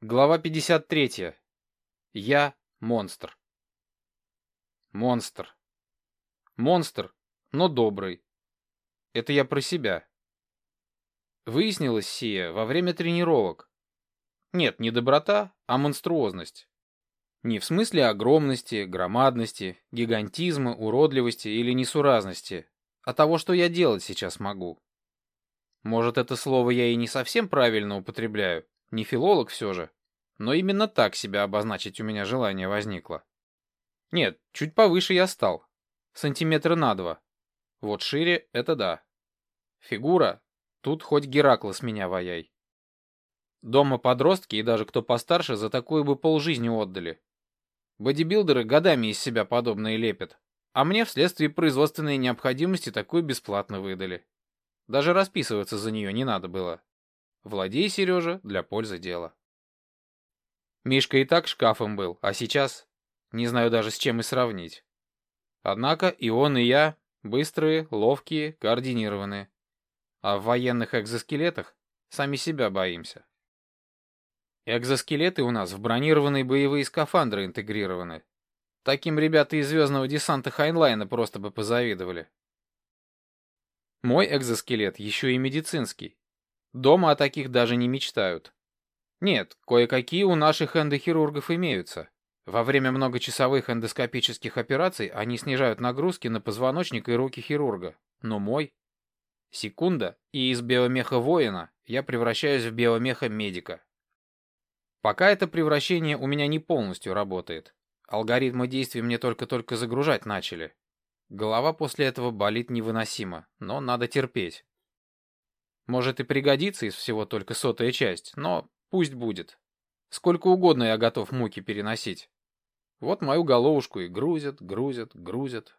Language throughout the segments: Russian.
Глава 53. Я монстр. Монстр. Монстр, но добрый. Это я про себя. Выяснилось сие во время тренировок. Нет, не доброта, а монструозность. Не в смысле огромности, громадности, гигантизма, уродливости или несуразности, а того, что я делать сейчас могу. Может, это слово я и не совсем правильно употребляю, не филолог все же, но именно так себя обозначить у меня желание возникло. Нет, чуть повыше я стал. Сантиметра на 2. Вот шире — это да. Фигура — тут хоть Геракла с меня ваяй. Дома подростки и даже кто постарше за такую бы полжизни отдали. Бодибилдеры годами из себя подобное лепят, а мне вследствие производственной необходимости такую бесплатно выдали. Даже расписываться за нее не надо было. Владей, Сережа, для пользы дела. Мишка и так шкафом был, а сейчас не знаю даже с чем и сравнить. Однако и он, и я быстрые, ловкие, координированные. А в военных экзоскелетах сами себя боимся. Экзоскелеты у нас в бронированные боевые скафандры интегрированы. Таким ребята из звездного десанта Хайнлайна просто бы позавидовали. Мой экзоскелет еще и медицинский. Дома о таких даже не мечтают. Нет, кое-какие у наших эндохирургов имеются. Во время многочасовых эндоскопических операций они снижают нагрузки на позвоночник и руки хирурга. Но мой... Секунда, и из биомеха воина я превращаюсь в биомеха медика. Пока это превращение у меня не полностью работает. Алгоритмы действий мне только-только загружать начали. Голова после этого болит невыносимо, но надо терпеть. Может и пригодится из всего только 100-я часть, но пусть будет. Сколько угодно я готов муки переносить. Вот мою головушку и грузят, грузят, грузят.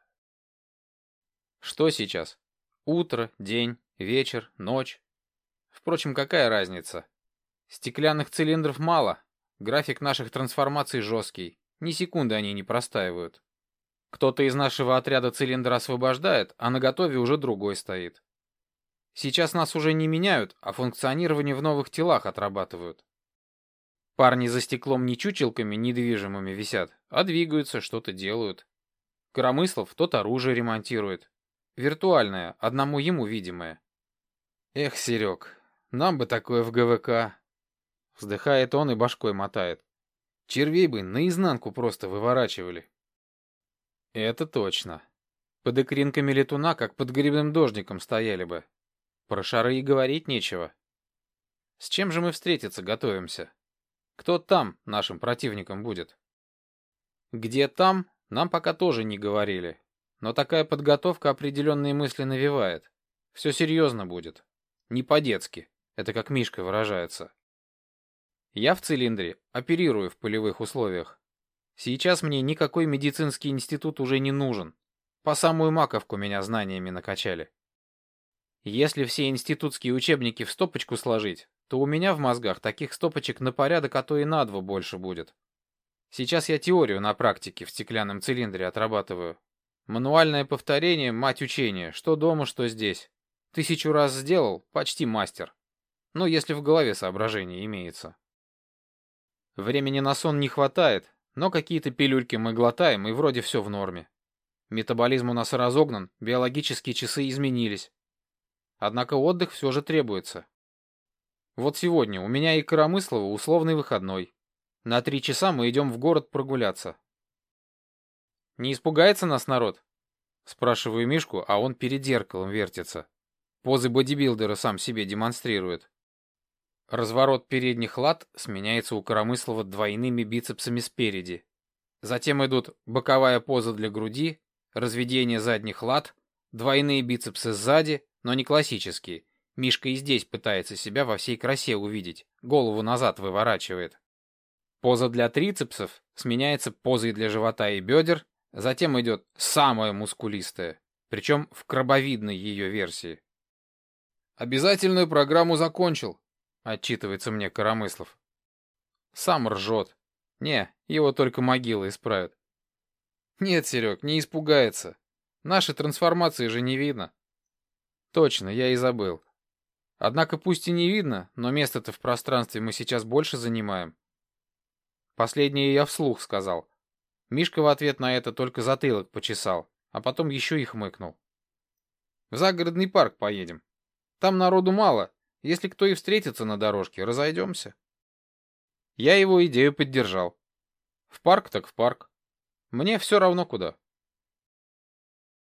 Что сейчас? Утро, день, вечер, ночь. Впрочем, какая разница? Стеклянных цилиндров мало. График наших трансформаций жесткий. Ни секунды они не простаивают. Кто-то из нашего отряда цилиндр освобождает, а наготове уже другой стоит. Сейчас нас уже не меняют, а функционирование в новых телах отрабатывают. Парни за стеклом не чучелками недвижимыми висят, а двигаются, что-то делают. Коромыслов тот оружие ремонтирует. Виртуальное, одному ему видимое. Эх, Серег, нам бы такое в ГВК. Вздыхает он и башкой мотает. Червей бы наизнанку просто выворачивали. Это точно. Под икринками летуна, как под грибным дождиком, стояли бы. Про шары и говорить нечего. С чем же мы встретиться готовимся? Кто там нашим противником будет? Где там, нам пока тоже не говорили. Но такая подготовка определенные мысли навевает. Все серьезно будет. Не по-детски. Это как Мишка выражается. Я в цилиндре оперирую в полевых условиях. Сейчас мне никакой медицинский институт уже не нужен. По самую маковку меня знаниями накачали. Если все институтские учебники в стопочку сложить, то у меня в мозгах таких стопочек на порядок, а то и на 2 больше будет. Сейчас я теорию на практике в стеклянном цилиндре отрабатываю. Мануальное повторение — мать учения, что дома, что здесь. 1000 раз сделал — почти мастер. Ну, если в голове соображение имеется. Времени на сон не хватает, но какие-то пилюльки мы глотаем, и вроде все в норме. Метаболизм у нас разогнан, биологические часы изменились. Однако отдых все же требуется. Вот сегодня у меня и Коромыслова условный выходной. На 3 часа мы идем в город прогуляться. Не испугается нас народ? Спрашиваю Мишку, а он перед зеркалом вертится. Позы бодибилдера сам себе демонстрирует. Разворот передних лад сменяется у Коромыслова двойными бицепсами спереди. Затем идут боковая поза для груди, разведение задних лад, двойные бицепсы сзади, но не классические. Мишка и здесь пытается себя во всей красе увидеть, голову назад выворачивает. Поза для трицепсов сменяется позой для живота и бедер, затем идет самая мускулистая, причем в крабовидной ее версии. «Обязательную программу закончил», — отчитывается мне Коромыслов. Сам ржет. Не, его только могила исправит. Нет, Серег, не испугается. Наши трансформации же не видно. Точно, я и забыл. Однако пусть и не видно, но место-то в пространстве мы сейчас больше занимаем. Последнее я вслух сказал. Мишка в ответ на это только затылок почесал, а потом еще и хмыкнул. В загородный парк поедем. Там народу мало. Если кто и встретится на дорожке, разойдемся. Я его идею поддержал. В парк так в парк. Мне все равно куда.